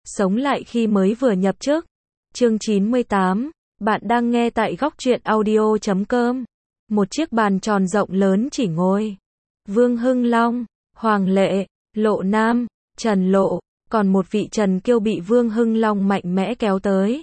Sống lại khi mới vừa nhập chức. Chương 98. Bạn đang nghe tại góc truyện audio.com. Một chiếc bàn tròn rộng lớn chỉ ngồi Vương Hưng Long, Hoàng Lệ, Lộ Nam, Trần Lộ, còn một vị Trần Kiêu bị Vương Hưng Long mạnh mẽ kéo tới.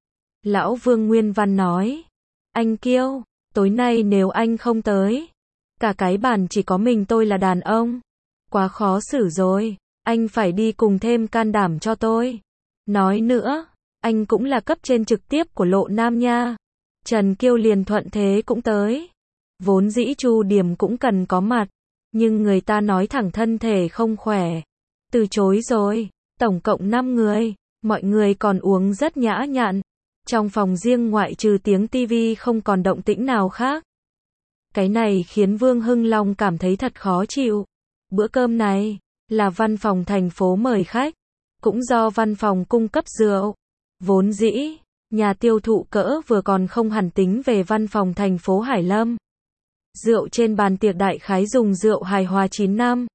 Lão Vương Nguyên Văn nói, anh Kiêu, tối nay nếu anh không tới, cả cái bàn chỉ có mình tôi là đàn ông. Quá khó xử rồi, anh phải đi cùng thêm can đảm cho tôi. Nói nữa, anh cũng là cấp trên trực tiếp của Lộ Nam nha. Trần Kiêu liền thuận thế cũng tới. Vốn dĩ Chu Điểm cũng cần có mặt, nhưng người ta nói thẳng thân thể không khỏe, từ chối rồi. Tổng cộng 5 người, mọi người còn uống rất nhã nhặn. Trong phòng riêng ngoại trừ tiếng tivi không còn động tĩnh nào khác. Cái này khiến Vương Hưng Long cảm thấy thật khó chịu. Bữa cơm này là văn phòng thành phố mời khách, cũng do văn phòng cung cấp rượu. Vốn dĩ, nhà tiêu thụ cỡ vừa còn không hẳn tính về văn phòng thành phố Hải Lâm. Rượu trên bàn tiệc đại khái dùng rượu hài hòa 9 năm.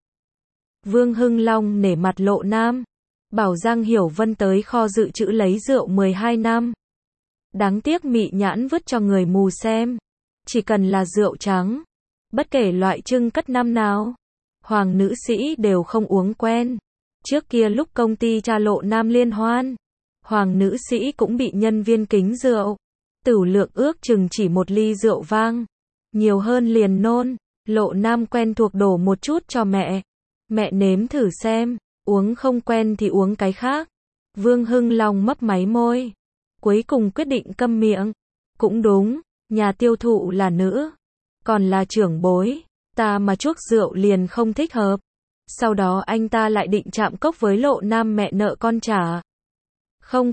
Vương Hưng Long nể mặt Lộ Nam, bảo Giang Hiểu Vân tới kho dự trữ lấy rượu 12 năm. Đáng tiếc mị nhãn vứt cho người mù xem. Chỉ cần là rượu trắng, bất kể loại trưng cất năm nào, hoàng nữ sĩ đều không uống quen. Trước kia lúc công ty cha Lộ Nam liên hoan, hoàng nữ sĩ cũng bị nhân viên kính rượu. Tửu lượng ước chừng chỉ 1 ly rượu vang, nhiều hơn liền nôn. Lộ Nam quen thuộc đổ một chút cho mẹ. Mẹ nếm thử xem, uống không quen thì uống cái khác. Vương Hưng Long mấp máy môi, cuối cùng quyết định câm miệng. Cũng đúng, nhà tiêu thụ là nữ, còn là trưởng bối, ta mà chuốc rượu liền không thích hợp. Sau đó anh ta lại định chạm cốc với Lộ Nam mẹ nợ con trả. Không,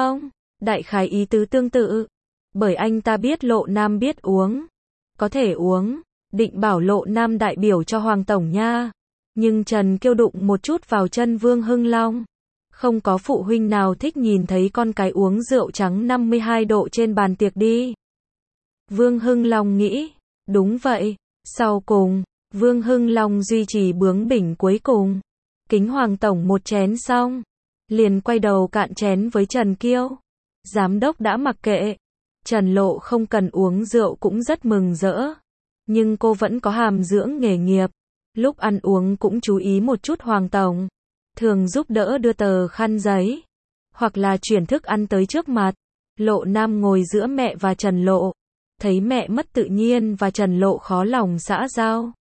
đại khái ý tứ tương tự. Bởi anh ta biết Lộ Nam biết uống, có thể uống, định bảo Lộ Nam đại biểu cho Hoàng Tổng nha. Nhưng Trần Kiêu đụng một chút vào chân Vương Hưng Long. Không có phụ huynh nào thích nhìn thấy con cái uống rượu trắng 52 độ trên bàn tiệc đi. Vương Hưng Long nghĩ, đúng vậy. Sau cùng, Vương Hưng Long duy trì bướng bỉnh cuối cùng. Kính Hoàng Tổng một chén xong, liền quay đầu cạn chén với Trần Kiêu. Giám đốc đã mặc kệ. Trần Lộ không cần uống rượu cũng rất mừng rỡ. Nhưng cô vẫn có hàm dưỡng nghề nghiệp. Lúc ăn uống cũng chú ý một chút Hoàng Tổng. Thường giúp đỡ đưa tờ khăn giấy, hoặc là chuyển thức ăn tới trước mặt. Lộ Nam ngồi giữa mẹ và Trần Lộ. Thấy mẹ mất tự nhiên và Trần Lộ khó lòng xã giao.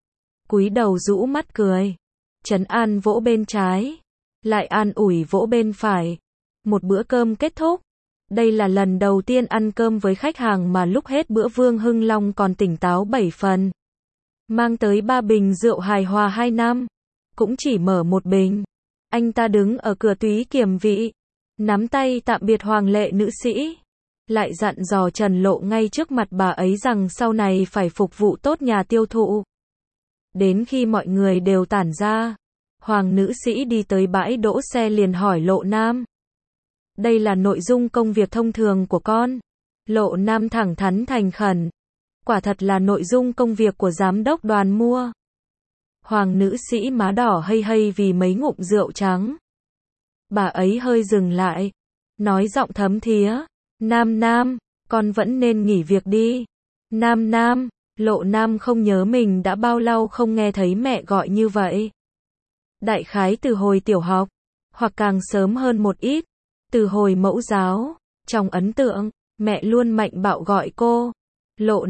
Cúi đầu rũ mắt cười. Trấn an vỗ bên trái, lại an ủi vỗ bên phải. Một bữa cơm kết thúc. Đây là lần đầu tiên ăn cơm với khách hàng mà lúc hết bữa Vương Hưng Long còn tỉnh táo 7 phần. Mang tới 3 bình rượu hài hòa 2 năm. Cũng chỉ mở một bình. Anh ta đứng ở cửa túy kiểm vị, nắm tay tạm biệt Hoàng Lệ nữ sĩ. Lại dặn dò Trần Lộ ngay trước mặt bà ấy rằng sau này phải phục vụ tốt nhà tiêu thụ. Đến khi mọi người đều tản ra, Hoàng nữ sĩ đi tới bãi đỗ xe liền hỏi Lộ Nam. Đây là nội dung công việc thông thường của con. Lộ Nam thẳng thắn thành khẩn. Quả thật là nội dung công việc của giám đốc đoàn mua. Hoàng nữ sĩ má đỏ hây hây vì mấy ngụm rượu trắng. Bà ấy hơi dừng lại, nói giọng thấm thía. Nam, con vẫn nên nghỉ việc đi. Nam, Lộ Nam không nhớ mình đã bao lâu không nghe thấy mẹ gọi như vậy. Đại khái từ hồi tiểu học, hoặc càng sớm hơn một ít, từ hồi mẫu giáo. Trong ấn tượng, mẹ luôn mạnh bạo gọi cô. Lộ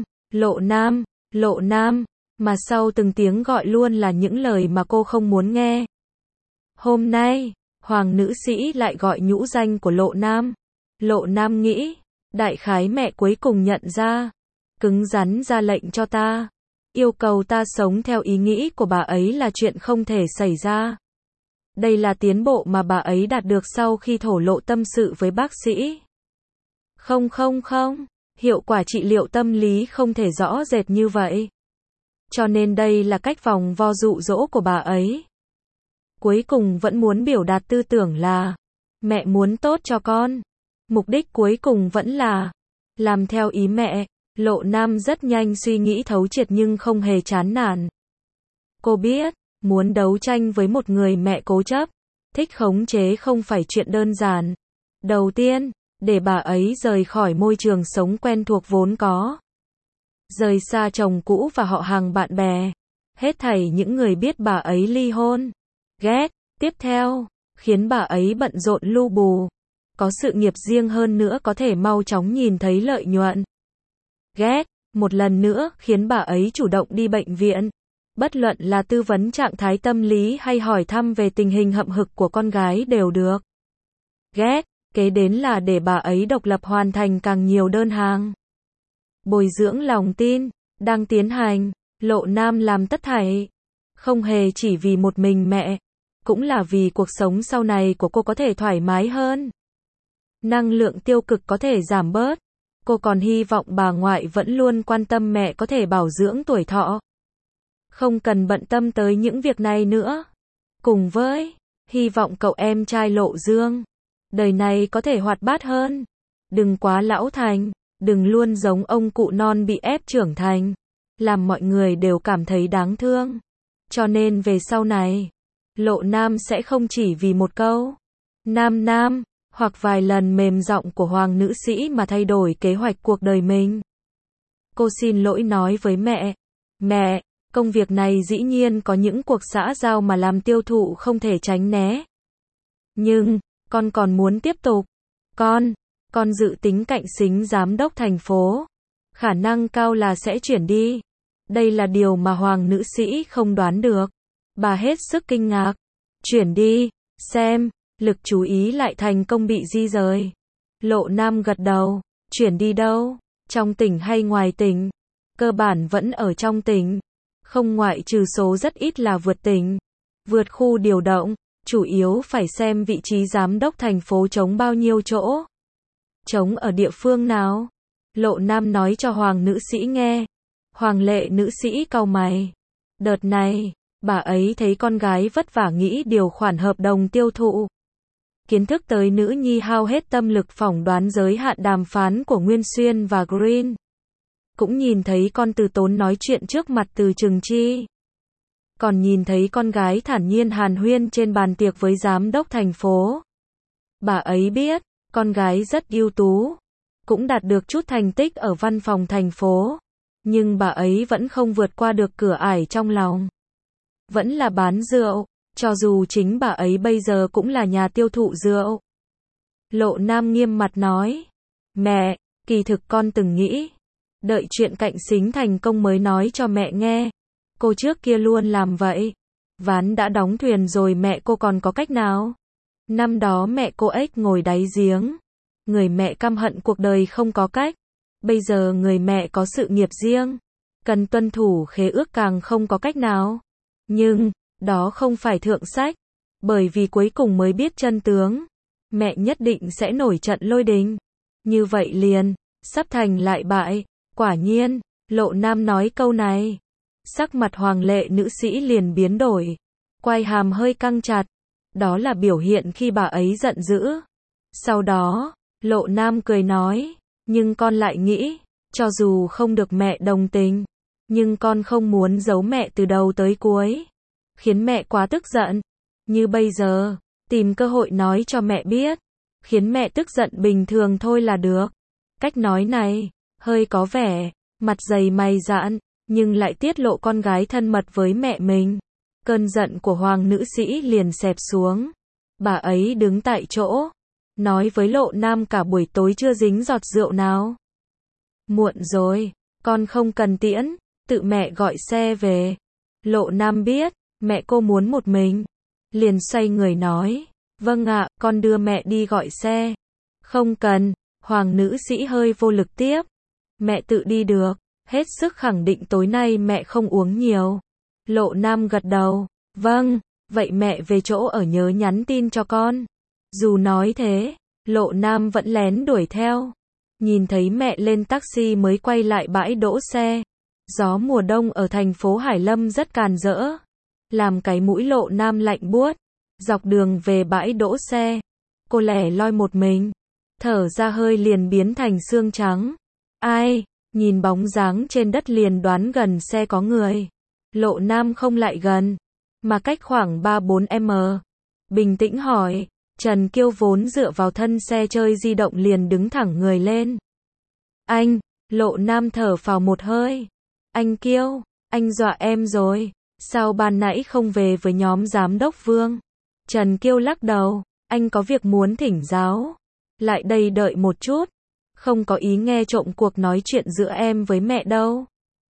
Nam, mà sau từng tiếng gọi luôn là những lời mà cô không muốn nghe. Hôm nay, Hoàng nữ sĩ lại gọi nhũ danh của Lộ Nam. Lộ Nam nghĩ, đại khái mẹ cuối cùng nhận ra, cứng rắn ra lệnh cho ta, yêu cầu ta sống theo ý nghĩ của bà ấy là chuyện không thể xảy ra. Đây là tiến bộ mà bà ấy đạt được sau khi thổ lộ tâm sự với bác sĩ. Không, hiệu quả trị liệu tâm lý không thể rõ rệt như vậy. Cho nên đây là cách vòng vo dụ dỗ của bà ấy. Cuối cùng vẫn muốn biểu đạt tư tưởng là, mẹ muốn tốt cho con. Mục đích cuối cùng vẫn là làm theo ý mẹ. Lộ Nam rất nhanh suy nghĩ thấu triệt nhưng không hề chán nản. Cô biết, muốn đấu tranh với một người mẹ cố chấp, Thích khống chế không phải chuyện đơn giản. Đầu tiên, để bà ấy rời khỏi môi trường sống quen thuộc vốn có. Rời xa chồng cũ và họ hàng bạn bè. Hết thảy những người biết bà ấy ly hôn. Ghét. Tiếp theo, khiến bà ấy bận rộn lu bù. Có sự nghiệp riêng hơn nữa có thể mau chóng nhìn thấy lợi nhuận. Ghét. Một lần nữa, khiến bà ấy chủ động đi bệnh viện. Bất luận là tư vấn trạng thái tâm lý hay hỏi thăm về tình hình hậm hực của con gái đều được. Ghét. Kế đến là để bà ấy độc lập hoàn thành càng nhiều đơn hàng. Bồi dưỡng lòng tin, đang tiến hành. Lộ Nam làm tất thảy. Không hề chỉ vì một mình mẹ. Cũng là vì cuộc sống sau này của cô có thể thoải mái hơn. Năng lượng tiêu cực có thể giảm bớt. Cô còn hy vọng bà ngoại vẫn luôn quan tâm mẹ có thể bảo dưỡng tuổi thọ. Không cần bận tâm tới những việc này nữa. Cùng với, hy vọng cậu em trai Lộ Dương, đời này có thể hoạt bát hơn. Đừng quá lão thành, đừng luôn giống ông cụ non bị ép trưởng thành. Làm mọi người đều cảm thấy đáng thương. Cho nên về sau này, Lộ Nam sẽ không chỉ vì một câu Nam, hoặc vài lần mềm giọng của Hoàng nữ sĩ mà thay đổi kế hoạch cuộc đời mình. Cô xin lỗi nói với mẹ. Mẹ, công việc này dĩ nhiên có những cuộc xã giao mà làm tiêu thụ không thể tránh né. Nhưng, con còn muốn tiếp tục. Con dự tính cạnh xính giám đốc thành phố. Khả năng cao là sẽ chuyển đi. Đây là điều mà Hoàng nữ sĩ không đoán được. Bà hết sức kinh ngạc. Chuyển đi, xem, lực chú ý lại thành công bị di rời. Lộ Nam gật đầu. Chuyển đi đâu? Trong tỉnh hay ngoài tỉnh? Cơ bản vẫn ở trong tỉnh. Không ngoại trừ số rất ít là vượt tỉnh. Vượt khu điều động, chủ yếu phải xem vị trí giám đốc thành phố trống bao nhiêu chỗ. Trống ở địa phương nào? Lộ Nam nói cho Hoàng nữ sĩ nghe. Hoàng Lệ nữ sĩ cau mày. Đợt này, bà ấy thấy con gái vất vả nghĩ điều khoản hợp đồng tiêu thụ. Kiến thức tới nữ nhi hao hết tâm lực phỏng đoán giới hạn đàm phán của Nguyên Xuyên và Green. Cũng nhìn thấy con Từ Tốn nói chuyện trước mặt Từ Trừng Chi. Còn nhìn thấy con gái thản nhiên hàn huyên trên bàn tiệc với giám đốc thành phố. Bà ấy biết, con gái rất ưu tú. Cũng đạt được chút thành tích ở văn phòng thành phố. Nhưng bà ấy vẫn không vượt qua được cửa ải trong lòng. Vẫn là bán rượu, cho dù chính bà ấy bây giờ cũng là nhà tiêu thụ rượu. Lộ Nam nghiêm mặt nói. Mẹ, kỳ thực con từng nghĩ. Đợi chuyện cạnh xính thành công mới nói cho mẹ nghe. Cô trước kia luôn làm vậy. Ván đã đóng thuyền rồi mẹ cô còn có cách nào? Năm đó mẹ cô ếch ngồi đáy giếng. Người mẹ căm hận cuộc đời không có cách. Bây giờ người mẹ có sự nghiệp riêng. Cần tuân thủ khế ước càng không có cách nào. Nhưng, đó không phải thượng sách. Bởi vì cuối cùng mới biết chân tướng. Mẹ nhất định sẽ nổi trận lôi đình. Như vậy liền, sắp thành lại bại. Quả nhiên, Lộ Nam nói câu này. Sắc mặt Hoàng Lệ nữ sĩ liền biến đổi. Quai hàm hơi căng chặt. Đó là biểu hiện khi bà ấy giận dữ. Sau đó, Lộ Nam cười nói. Nhưng con lại nghĩ, cho dù không được mẹ đồng tình, nhưng con không muốn giấu mẹ từ đầu tới cuối. Khiến mẹ quá tức giận. Như bây giờ, tìm cơ hội nói cho mẹ biết. Khiến mẹ tức giận bình thường thôi là được. Cách nói này, hơi có vẻ, mặt dày mày dạn, nhưng lại tiết lộ con gái thân mật với mẹ mình. Cơn giận của Hoàng nữ sĩ liền xẹp xuống. Bà ấy đứng tại chỗ, nói với Lộ Nam cả buổi tối chưa dính giọt rượu nào. Muộn rồi, con không cần tiễn, tự mẹ gọi xe về. Lộ Nam biết, mẹ cô muốn một mình. Liền xoay người nói, vâng ạ, con đưa mẹ đi gọi xe. Không cần, Hoàng nữ sĩ hơi vô lực tiếp. Mẹ tự đi được, hết sức khẳng định tối nay mẹ không uống nhiều. Lộ Nam gật đầu, vâng, vậy mẹ về chỗ ở nhớ nhắn tin cho con. Dù nói thế, Lộ Nam vẫn lén đuổi theo. Nhìn thấy mẹ lên taxi mới quay lại bãi đỗ xe. Gió mùa đông ở thành phố Hải Lâm rất càn rỡ. Làm cái mũi Lộ Nam lạnh buốt. Dọc đường về bãi đỗ xe, cô lẻ loi một mình. Thở ra hơi liền biến thành xương trắng. Ai? Nhìn bóng dáng trên đất liền đoán gần xe có người. Lộ Nam không lại gần, mà cách khoảng 3-4 m. Bình tĩnh hỏi. Trần Kiêu vốn dựa vào thân xe chơi di động liền đứng thẳng người lên. Anh, Lộ Nam thở phào một hơi. Anh Kiêu, anh dọa em rồi. Sao ban nãy không về với nhóm giám đốc Vương? Trần Kiêu lắc đầu. Anh có việc muốn thỉnh giáo. Lại đây đợi một chút. Không có ý nghe trộm cuộc nói chuyện giữa em với mẹ đâu.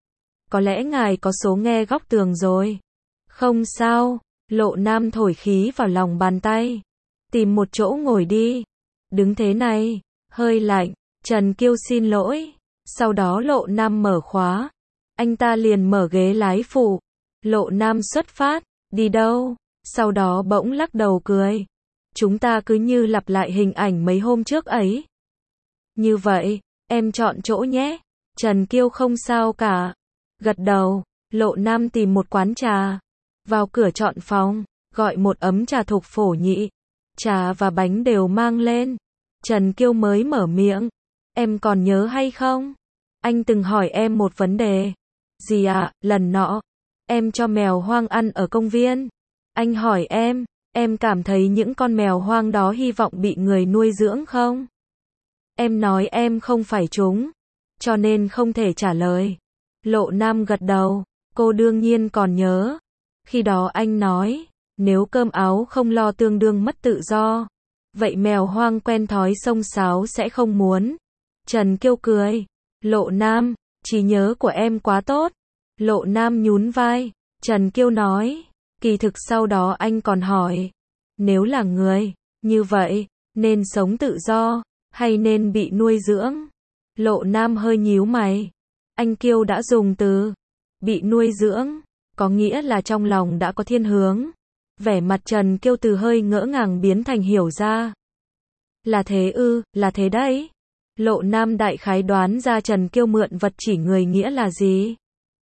Có lẽ ngài có số nghe góc tường rồi. Không sao. Lộ Nam thổi khí vào lòng bàn tay. Tìm một chỗ ngồi đi. Đứng thế này, hơi lạnh. Trần Kiêu xin lỗi. Sau đó Lộ Nam mở khóa. Anh ta liền mở ghế lái phụ. Lộ Nam xuất phát. Đi đâu? Sau đó bỗng lắc đầu cười. Chúng ta cứ như lặp lại hình ảnh mấy hôm trước ấy. Như vậy, em chọn chỗ nhé. Trần Kiêu không sao cả. Gật đầu. Lộ Nam tìm một quán trà. Vào cửa chọn phòng. Gọi một ấm trà thục phổ nhị. Trà và bánh đều mang lên. Trần Kiêu mới mở miệng. Em còn nhớ hay không? Anh từng hỏi em một vấn đề. Gì ạ? Lần nọ, em cho mèo hoang ăn ở công viên. Anh hỏi em cảm thấy những con mèo hoang đó hy vọng bị người nuôi dưỡng không? Em nói em không phải chúng, cho nên không thể trả lời. Lộ Nam gật đầu, cô đương nhiên còn nhớ. Khi đó anh nói, nếu cơm áo không lo tương đương mất tự do, vậy mèo hoang quen thói xông xáo sẽ không muốn. Trần Kiêu cười. Lộ Nam, trí nhớ của em quá tốt. Lộ Nam nhún vai. Trần Kiêu nói. Kỳ thực sau đó anh còn hỏi. Nếu là người, như vậy, nên sống tự do, hay nên bị nuôi dưỡng? Lộ Nam hơi nhíu mày. Anh Kiêu đã dùng từ bị nuôi dưỡng, có nghĩa là trong lòng đã có thiên hướng. Vẻ mặt Trần Kiêu từ hơi ngỡ ngàng biến thành hiểu ra. Là thế ư? Là thế đấy. Lộ Nam đại khái đoán ra Trần Kiêu mượn vật chỉ người nghĩa là gì.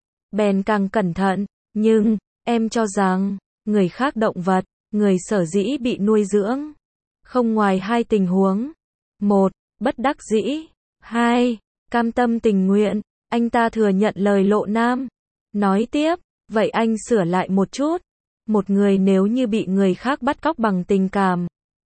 Bèn càng cẩn thận. Nhưng, em cho rằng, người khác động vật, người sở dĩ bị nuôi dưỡng. Không ngoài hai tình huống. 1. Bất đắc dĩ. 2. Cam tâm tình nguyện. Anh ta thừa nhận lời Lộ Nam. Nói tiếp, vậy anh sửa lại một chút. Một người nếu như bị người khác bắt cóc bằng tình cảm,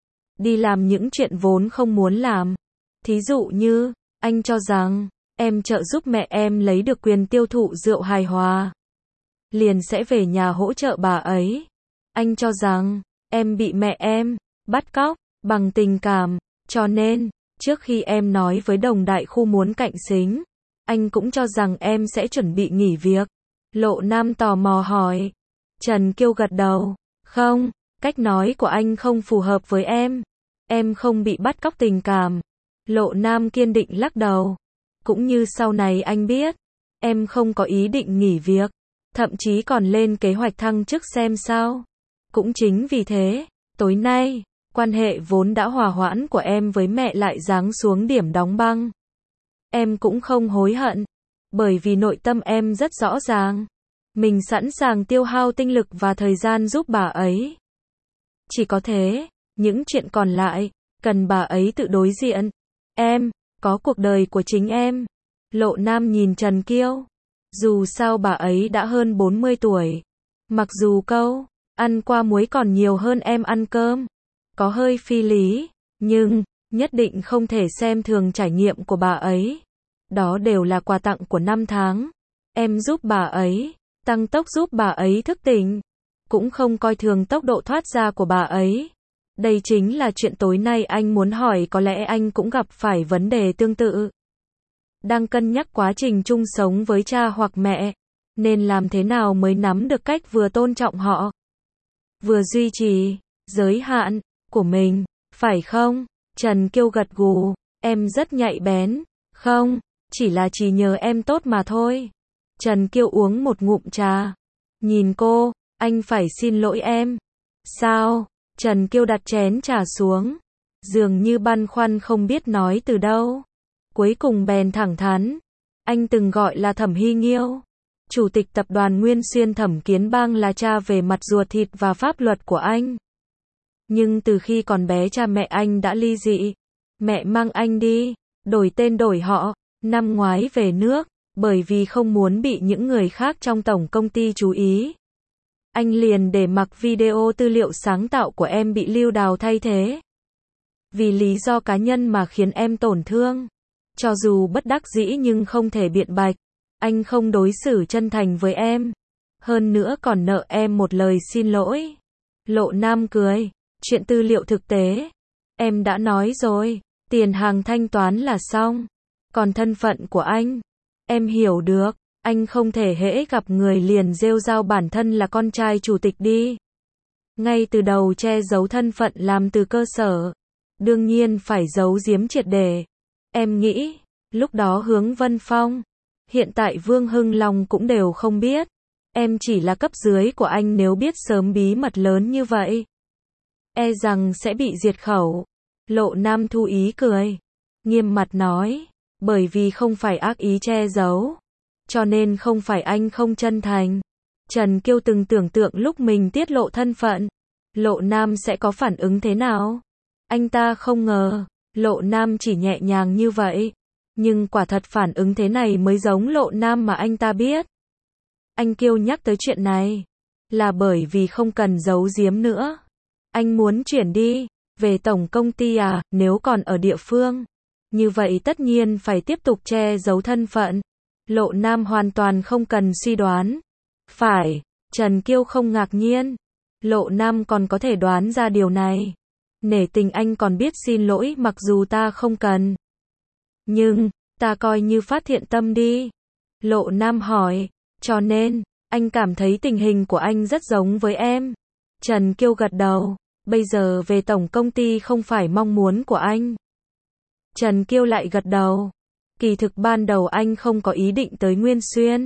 đi làm những chuyện vốn không muốn làm. Thí dụ như, anh cho rằng, em trợ giúp mẹ em lấy được quyền tiêu thụ rượu hài hòa, liền sẽ về nhà hỗ trợ bà ấy. Anh cho rằng, em bị mẹ em bắt cóc bằng tình cảm, cho nên, trước khi em nói với đồng đại khu muốn cạnh xính, anh cũng cho rằng em sẽ chuẩn bị nghỉ việc. Lộ Nam tò mò hỏi. Trần Kiêu gật đầu. Không, cách nói của anh không phù hợp với em. Em không bị bắt cóc tình cảm. Lộ Nam kiên định lắc đầu. Cũng như sau này anh biết, em không có ý định nghỉ việc, thậm chí còn lên kế hoạch thăng chức xem sao. Cũng chính vì thế, tối nay, quan hệ vốn đã hòa hoãn của em với mẹ lại giáng xuống điểm đóng băng. Em cũng không hối hận, bởi vì nội tâm em rất rõ ràng. Mình sẵn sàng tiêu hao tinh lực và thời gian giúp bà ấy. Chỉ có thế, những chuyện còn lại, cần bà ấy tự đối diện. Em, có cuộc đời của chính em. Lộ Nam nhìn Trần Kiêu. Dù sao bà ấy đã hơn 40 tuổi. Mặc dù câu, ăn qua muối còn nhiều hơn em ăn cơm. Có hơi phi lý, nhưng, nhất định không thể xem thường trải nghiệm của bà ấy. Đó đều là quà tặng của năm tháng. Em giúp bà ấy, tăng tốc giúp bà ấy thức tỉnh. Cũng không coi thường tốc độ thoát ra của bà ấy. Đây chính là chuyện tối nay anh muốn hỏi, có lẽ anh cũng gặp phải vấn đề tương tự. Đang cân nhắc quá trình chung sống với cha hoặc mẹ, nên làm thế nào mới nắm được cách vừa tôn trọng họ, vừa duy trì giới hạn của mình, phải không? Trần Kiêu gật gù, em rất nhạy bén. Không, chỉ là chỉ nhờ em tốt mà thôi. Trần Kiêu uống một ngụm trà. Nhìn cô, anh phải xin lỗi em. Sao? Trần Kiêu đặt chén trà xuống. Dường như băn khoăn không biết nói từ đâu. Cuối cùng bèn thẳng thắn. Anh từng gọi là Thẩm Hy Nghiêu, chủ tịch tập đoàn Nguyên Xuyên Thẩm Kiến Bang, là cha về mặt ruột thịt và pháp luật của anh. Nhưng từ khi còn bé cha mẹ anh đã ly dị. Mẹ mang anh đi, đổi tên đổi họ, năm ngoái về nước, bởi vì không muốn bị những người khác trong tổng công ty chú ý. anh liền để mặc video tư liệu sáng tạo của em bị lưu đào thay thế. Vì lý do cá nhân mà khiến em tổn thương. Cho dù bất đắc dĩ nhưng không thể biện bạch. Anh không đối xử chân thành với em. Hơn nữa còn nợ em một lời xin lỗi. Lộ Nam cười. Chuyện tư liệu thực tế. Em đã nói rồi. Tiền hàng thanh toán là xong. Còn thân phận của anh. Em hiểu được. Anh không thể hễ gặp người liền rêu rao bản thân là con trai chủ tịch đi. Ngay từ đầu che giấu thân phận làm từ cơ sở. Đương nhiên phải giấu giếm triệt để. Em nghĩ, lúc đó Hướng Vân Phong, hiện tại Vương Hưng Long cũng đều không biết. Em chỉ là cấp dưới của anh, nếu biết sớm bí mật lớn như vậy, e rằng sẽ bị diệt khẩu. Lộ Nam Thu ý cười, nghiêm mặt nói, bởi vì không phải ác ý che giấu, cho nên không phải anh không chân thành. Trần Kiêu từng tưởng tượng lúc mình tiết lộ thân phận, Lộ Nam sẽ có phản ứng thế nào. Anh ta không ngờ, Lộ Nam chỉ nhẹ nhàng như vậy. Nhưng quả thật phản ứng thế này mới giống Lộ Nam mà anh ta biết. Anh Kiêu nhắc tới chuyện này, là bởi vì không cần giấu giếm nữa. Anh muốn chuyển đi, về tổng công ty à, nếu còn ở địa phương. Như vậy tất nhiên phải tiếp tục che giấu thân phận. Lộ Nam hoàn toàn không cần suy đoán. Phải, Trần Kiêu không ngạc nhiên. Lộ Nam còn có thể đoán ra điều này. Nể tình anh còn biết xin lỗi mặc dù ta không cần. Nhưng, ta coi như phát thiện tâm đi. Lộ Nam hỏi, cho nên, anh cảm thấy tình hình của anh rất giống với em. Trần Kiêu gật đầu, bây giờ về tổng công ty không phải mong muốn của anh. Trần Kiêu lại gật đầu, kỳ thực ban đầu anh không có ý định tới Nguyên Xuyên.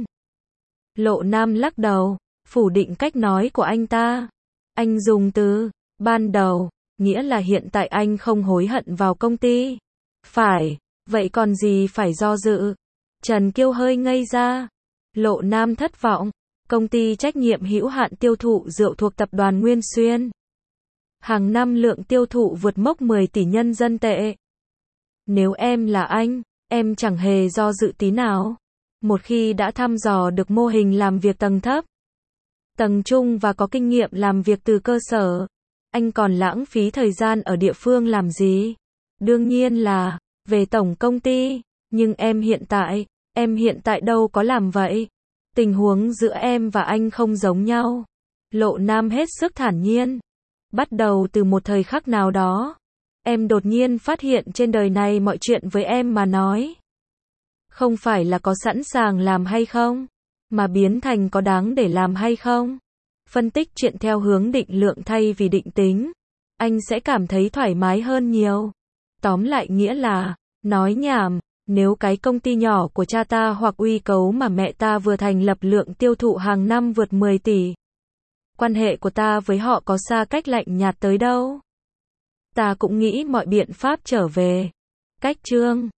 Lộ Nam lắc đầu, phủ định cách nói của anh ta. Anh dùng từ, ban đầu, nghĩa là hiện tại anh không hối hận vào công ty. Phải, vậy còn gì phải do dự. Trần Kiêu hơi ngây ra. Lộ Nam thất vọng, công ty trách nhiệm hữu hạn tiêu thụ rượu thuộc tập đoàn Nguyên Xuyên. Hàng năm lượng tiêu thụ vượt mốc 10 tỷ nhân dân tệ. Nếu em là anh, em chẳng hề do dự tí nào. Một khi đã thăm dò được mô hình làm việc tầng thấp, tầng trung và có kinh nghiệm làm việc từ cơ sở, anh còn lãng phí thời gian ở địa phương làm gì? Đương nhiên là về tổng công ty, nhưng em hiện tại đâu có làm vậy. Tình huống giữa em và anh không giống nhau. Lộ Nam hết sức thản nhiên. Bắt đầu từ một thời khắc nào đó, em đột nhiên phát hiện trên đời này mọi chuyện với em mà nói, không phải là có sẵn sàng làm hay không, mà biến thành có đáng để làm hay không. Phân tích chuyện theo hướng định lượng thay vì định tính, anh sẽ cảm thấy thoải mái hơn nhiều. Tóm lại nghĩa là, nói nhảm, nếu cái công ty nhỏ của cha ta hoặc uy cấu mà mẹ ta vừa thành lập lượng tiêu thụ hàng năm vượt 10 tỷ. Quan hệ của ta với họ có xa cách lạnh nhạt tới đâu. Ta cũng nghĩ mọi biện pháp trở về. Cách chương